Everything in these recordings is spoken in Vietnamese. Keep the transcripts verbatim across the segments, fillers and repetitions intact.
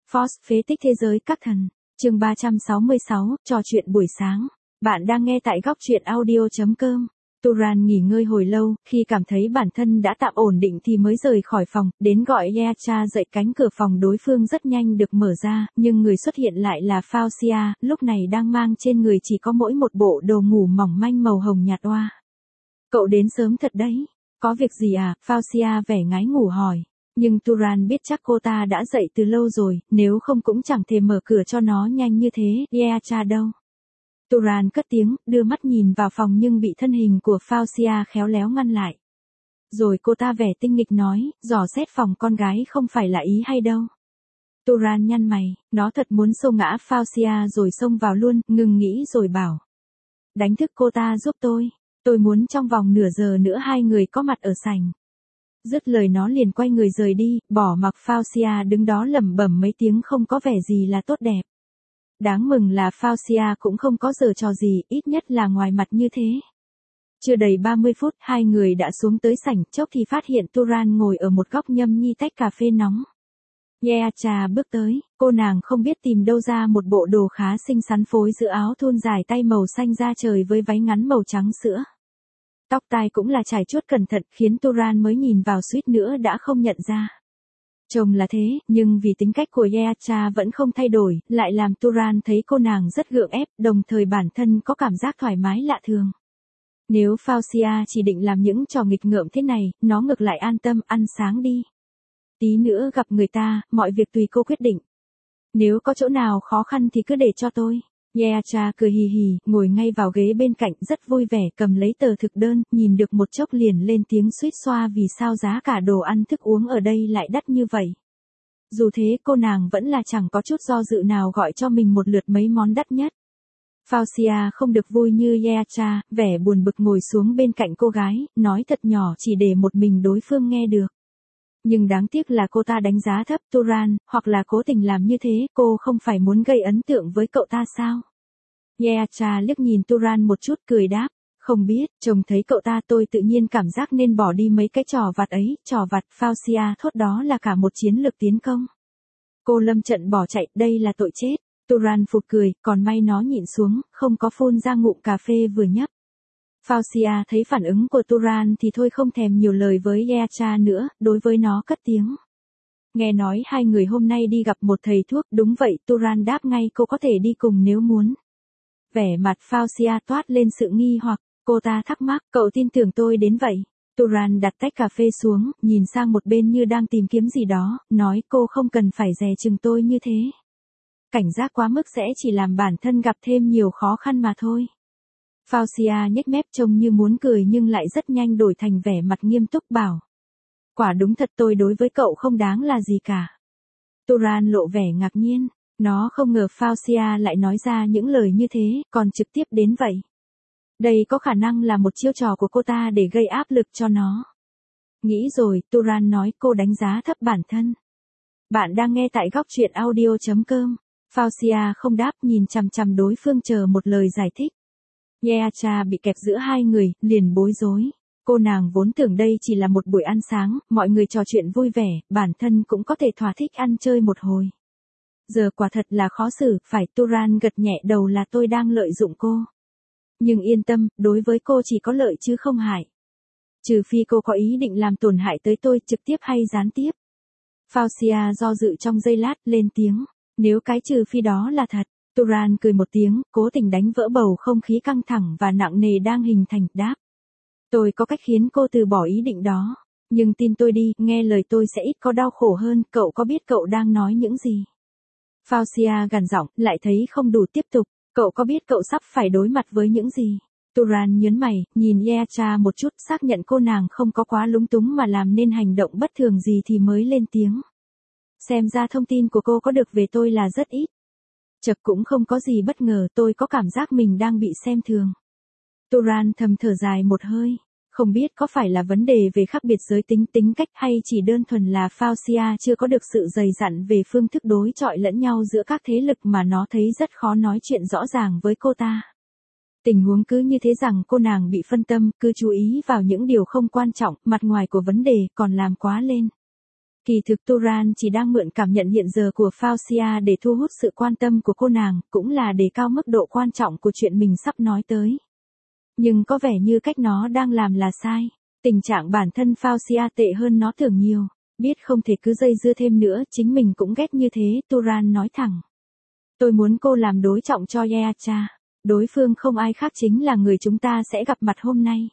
Force phế tích thế giới các thần. Chương ba trăm sáu mươi sáu, trò chuyện buổi sáng. Bạn đang nghe tại góc truyện audio chấm com. Turan nghỉ ngơi hồi lâu, khi cảm thấy bản thân đã tạm ổn định thì mới rời khỏi phòng, đến gọi Yeacha dậy. Cánh cửa phòng đối phương rất nhanh được mở ra, nhưng người xuất hiện lại là Faucia, lúc này đang mang trên người chỉ có mỗi một bộ đồ ngủ mỏng manh màu hồng nhạt oa. Cậu đến sớm thật đấy. Có việc gì à? Faucia vẻ ngái ngủ hỏi. Nhưng Turan biết chắc cô ta đã dậy từ lâu rồi, nếu không cũng chẳng thể mở cửa cho nó nhanh như thế. Yeacha đâu? Turan cất tiếng, đưa mắt nhìn vào phòng nhưng bị thân hình của Faucia khéo léo ngăn lại. Rồi cô ta vẻ tinh nghịch nói, dò xét phòng con gái không phải là ý hay đâu. Turan nhăn mày, nó thật muốn xô ngã Faucia rồi xông vào luôn, ngừng nghĩ rồi bảo. Đánh thức cô ta giúp tôi, tôi muốn trong vòng nửa giờ nữa hai người có mặt ở sảnh. Dứt lời nó liền quay người rời đi, bỏ mặc Faucia đứng đó lẩm bẩm mấy tiếng không có vẻ gì là tốt đẹp. Đáng mừng là Faucia cũng không có giở trò gì, ít nhất là ngoài mặt như thế. Chưa đầy ba mươi phút, hai người đã xuống tới sảnh, chốc thì phát hiện Turan ngồi ở một góc nhâm nhi tách cà phê nóng. Yeacha bước tới, cô nàng không biết tìm đâu ra một bộ đồ khá xinh xắn phối giữa áo thun dài tay màu xanh da trời với váy ngắn màu trắng sữa. Tóc tai cũng là trải chuốt cẩn thận khiến Turan mới nhìn vào suýt nữa đã không nhận ra. Trông là thế, nhưng vì tính cách của Yeacha vẫn không thay đổi, lại làm Turan thấy cô nàng rất gượng ép, đồng thời bản thân có cảm giác thoải mái lạ thường. Nếu Faucia chỉ định làm những trò nghịch ngợm thế này, nó ngược lại an tâm ăn sáng đi. Tí nữa gặp người ta, mọi việc tùy cô quyết định. Nếu có chỗ nào khó khăn thì cứ để cho tôi. Yeacha cười hì hì, ngồi ngay vào ghế bên cạnh rất vui vẻ cầm lấy tờ thực đơn, nhìn được một chốc liền lên tiếng suýt xoa vì sao giá cả đồ ăn thức uống ở đây lại đắt như vậy. Dù thế cô nàng vẫn là chẳng có chút do dự nào gọi cho mình một lượt mấy món đắt nhất. Faucia không được vui như Yeacha, vẻ buồn bực ngồi xuống bên cạnh cô gái, nói thật nhỏ chỉ để một mình đối phương nghe được. Nhưng đáng tiếc là cô ta đánh giá thấp Turan, hoặc là cố tình làm như thế, cô không phải muốn gây ấn tượng với cậu ta sao? Yeacha liếc nhìn Turan một chút cười đáp, không biết, trông thấy cậu ta tôi tự nhiên cảm giác nên bỏ đi mấy cái trò vặt ấy, trò vặt. Faucia thốt đó là cả một chiến lược tiến công. Cô lâm trận bỏ chạy, đây là tội chết. Turan phụt cười, còn may nó nhịn xuống, không có phun ra ngụm cà phê vừa nhấp. Faucia thấy phản ứng của Turan thì thôi không thèm nhiều lời với Yeacha nữa, đối với nó cất tiếng. Nghe nói hai người hôm nay đi gặp một thầy thuốc, đúng vậy, Turan đáp ngay cô có thể đi cùng nếu muốn. Vẻ mặt Faucia toát lên sự nghi hoặc, cô ta thắc mắc, cậu tin tưởng tôi đến vậy. Turan đặt tách cà phê xuống, nhìn sang một bên như đang tìm kiếm gì đó, nói cô không cần phải dè chừng tôi như thế. Cảnh giác quá mức sẽ chỉ làm bản thân gặp thêm nhiều khó khăn mà thôi. Faucia nhếch mép trông như muốn cười nhưng lại rất nhanh đổi thành vẻ mặt nghiêm túc bảo. Quả đúng thật tôi đối với cậu không đáng là gì cả. Turan lộ vẻ ngạc nhiên, nó không ngờ Faucia lại nói ra những lời như thế, còn trực tiếp đến vậy. Đây có khả năng là một chiêu trò của cô ta để gây áp lực cho nó. Nghĩ rồi, Turan nói cô đánh giá thấp bản thân. Bạn đang nghe tại góc truyện audio chấm com. Faucia không đáp nhìn chằm chằm đối phương chờ một lời giải thích. Yeacha bị kẹp giữa hai người, liền bối rối. Cô nàng vốn tưởng đây chỉ là một buổi ăn sáng, mọi người trò chuyện vui vẻ, bản thân cũng có thể thỏa thích ăn chơi một hồi. Giờ quả thật là khó xử, phải. Turan gật nhẹ đầu là tôi đang lợi dụng cô. Nhưng yên tâm, đối với cô chỉ có lợi chứ không hại. Trừ phi cô có ý định làm tổn hại tới tôi trực tiếp hay gián tiếp. Faucia do dự trong giây lát, lên tiếng. Nếu cái trừ phi đó là thật. Turan cười một tiếng, cố tình đánh vỡ bầu không khí căng thẳng và nặng nề đang hình thành, đáp. Tôi có cách khiến cô từ bỏ ý định đó. Nhưng tin tôi đi, nghe lời tôi sẽ ít có đau khổ hơn, cậu có biết cậu đang nói những gì? Faucia gằn giọng, lại thấy không đủ tiếp tục. Cậu có biết cậu sắp phải đối mặt với những gì? Turan nhớn mày, nhìn Yeacha một chút, xác nhận cô nàng không có quá lúng túng mà làm nên hành động bất thường gì thì mới lên tiếng. Xem ra thông tin của cô có được về tôi là rất ít. Chật cũng không có gì bất ngờ, tôi có cảm giác mình đang bị xem thường. Turan thầm thở dài một hơi, không biết có phải là vấn đề về khác biệt giới tính tính cách hay chỉ đơn thuần là Faucia chưa có được sự dày dặn về phương thức đối chọi lẫn nhau giữa các thế lực mà nó thấy rất khó nói chuyện rõ ràng với cô ta. Tình huống cứ như thế rằng cô nàng bị phân tâm, cứ chú ý vào những điều không quan trọng, mặt ngoài của vấn đề còn làm quá lên. Kỳ thực Turan chỉ đang mượn cảm nhận hiện giờ của Fausia để thu hút sự quan tâm của cô nàng, cũng là đề cao mức độ quan trọng của chuyện mình sắp nói tới. Nhưng có vẻ như cách nó đang làm là sai. Tình trạng bản thân Fausia tệ hơn nó tưởng nhiều. Biết không thể cứ dây dưa thêm nữa, chính mình cũng ghét như thế, Turan nói thẳng. Tôi muốn cô làm đối trọng cho Yeacha. Đối phương không ai khác chính là người chúng ta sẽ gặp mặt hôm nay.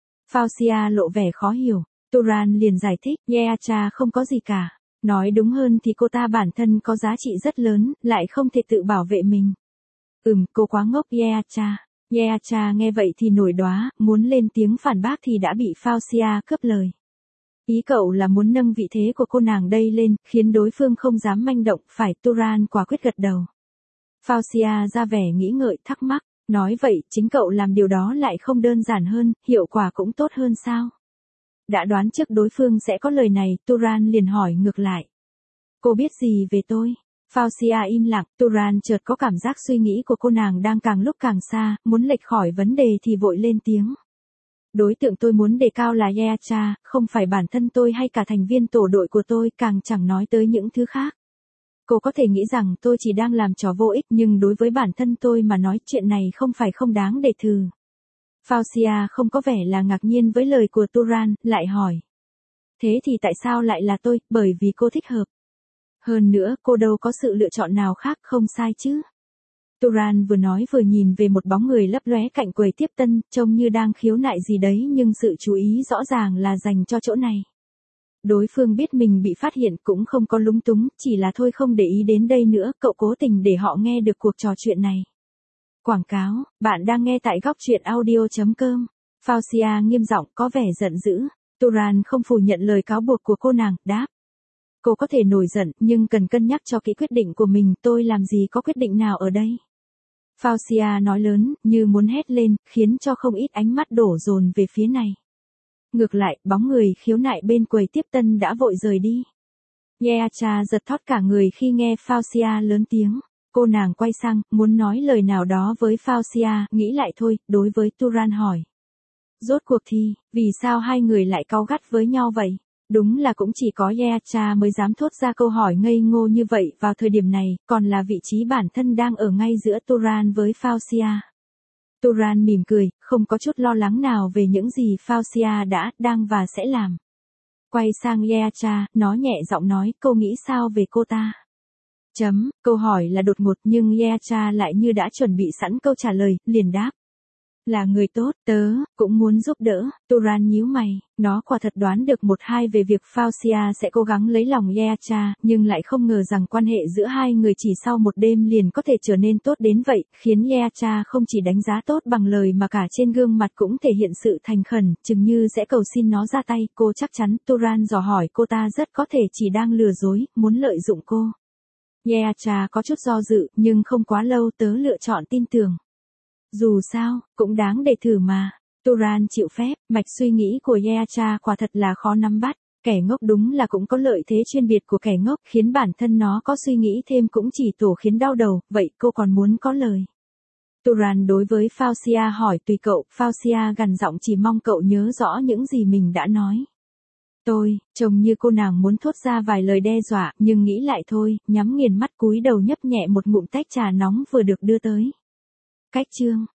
Fausia lộ vẻ khó hiểu. Turan liền giải thích, Yeacha không có gì cả. Nói đúng hơn thì cô ta bản thân có giá trị rất lớn, lại không thể tự bảo vệ mình. Ừm, cô quá ngốc Yeacha. Yeacha nghe vậy thì nổi đoá, muốn lên tiếng phản bác thì đã bị Fausia cướp lời. Ý cậu là muốn nâng vị thế của cô nàng đây lên, khiến đối phương không dám manh động, phải, Turan quả quyết gật đầu. Fausia ra vẻ nghĩ ngợi thắc mắc, nói vậy, chính cậu làm điều đó lại không đơn giản hơn, hiệu quả cũng tốt hơn sao? Đã đoán trước đối phương sẽ có lời này, Turan liền hỏi ngược lại. Cô biết gì về tôi? Fausia im lặng, Turan chợt có cảm giác suy nghĩ của cô nàng đang càng lúc càng xa, muốn lệch khỏi vấn đề thì vội lên tiếng. Đối tượng tôi muốn đề cao là Yeacha, không phải bản thân tôi hay cả thành viên tổ đội của tôi, càng chẳng nói tới những thứ khác. Cô có thể nghĩ rằng tôi chỉ đang làm trò vô ích, nhưng đối với bản thân tôi mà nói chuyện này không phải không đáng để thử. Fausia không có vẻ là ngạc nhiên với lời của Turan, lại hỏi. Thế thì tại sao lại là tôi, bởi vì cô thích hợp. Hơn nữa, cô đâu có sự lựa chọn nào khác, không sai chứ. Turan vừa nói vừa nhìn về một bóng người lấp lóe cạnh quầy tiếp tân, trông như đang khiếu nại gì đấy nhưng sự chú ý rõ ràng là dành cho chỗ này. Đối phương biết mình bị phát hiện cũng không có lúng túng, chỉ là thôi không để ý đến đây nữa, cậu cố tình để họ nghe được cuộc trò chuyện này. Quảng cáo, bạn đang nghe tại góc truyện audio chấm com. Fausia nghiêm giọng có vẻ giận dữ. Turan không phủ nhận lời cáo buộc của cô nàng, đáp. Cô có thể nổi giận, nhưng cần cân nhắc cho kỹ quyết định của mình, tôi làm gì có quyết định nào ở đây. Fausia nói lớn, như muốn hét lên, khiến cho không ít ánh mắt đổ dồn về phía này. Ngược lại, bóng người khiếu nại bên quầy tiếp tân đã vội rời đi. Yeacha giật thót cả người khi nghe Fausia lớn tiếng. Cô nàng quay sang, muốn nói lời nào đó với Fausia, nghĩ lại thôi, đối với Turan hỏi. Rốt cuộc thì, vì sao hai người lại cáu gắt với nhau vậy? Đúng là cũng chỉ có Yeacha mới dám thốt ra câu hỏi ngây ngô như vậy vào thời điểm này, còn là vị trí bản thân đang ở ngay giữa Turan với Fausia. Turan mỉm cười, không có chút lo lắng nào về những gì Fausia đã, đang và sẽ làm. Quay sang Yeacha, nó nhẹ giọng nói, cô nghĩ sao về cô ta? Chấm, câu hỏi là đột ngột nhưng Yeacha lại như đã chuẩn bị sẵn câu trả lời, liền đáp. Là người tốt, tớ, cũng muốn giúp đỡ. Turan nhíu mày, nó quả thật đoán được một hai về việc Fausia sẽ cố gắng lấy lòng Yeacha, nhưng lại không ngờ rằng quan hệ giữa hai người chỉ sau một đêm liền có thể trở nên tốt đến vậy, khiến Yeacha không chỉ đánh giá tốt bằng lời mà cả trên gương mặt cũng thể hiện sự thành khẩn, chừng như sẽ cầu xin nó ra tay. Cô chắc chắn, Turan dò hỏi cô ta rất có thể chỉ đang lừa dối, muốn lợi dụng cô. Yeacha có chút do dự, nhưng không quá lâu tớ lựa chọn tin tưởng. Dù sao, cũng đáng để thử mà. Turan chịu phép, mạch suy nghĩ của Yeacha quả thật là khó nắm bắt. Kẻ ngốc đúng là cũng có lợi thế chuyên biệt của kẻ ngốc, khiến bản thân nó có suy nghĩ thêm cũng chỉ tổ khiến đau đầu, vậy cô còn muốn có lời. Turan đối với Fausia hỏi tùy cậu, Fausia gằn giọng chỉ mong cậu nhớ rõ những gì mình đã nói. Tôi, trông như cô nàng muốn thốt ra vài lời đe dọa, nhưng nghĩ lại thôi, nhắm nghiền mắt cúi đầu nhấp nhẹ một ngụm tách trà nóng vừa được đưa tới. Cách chương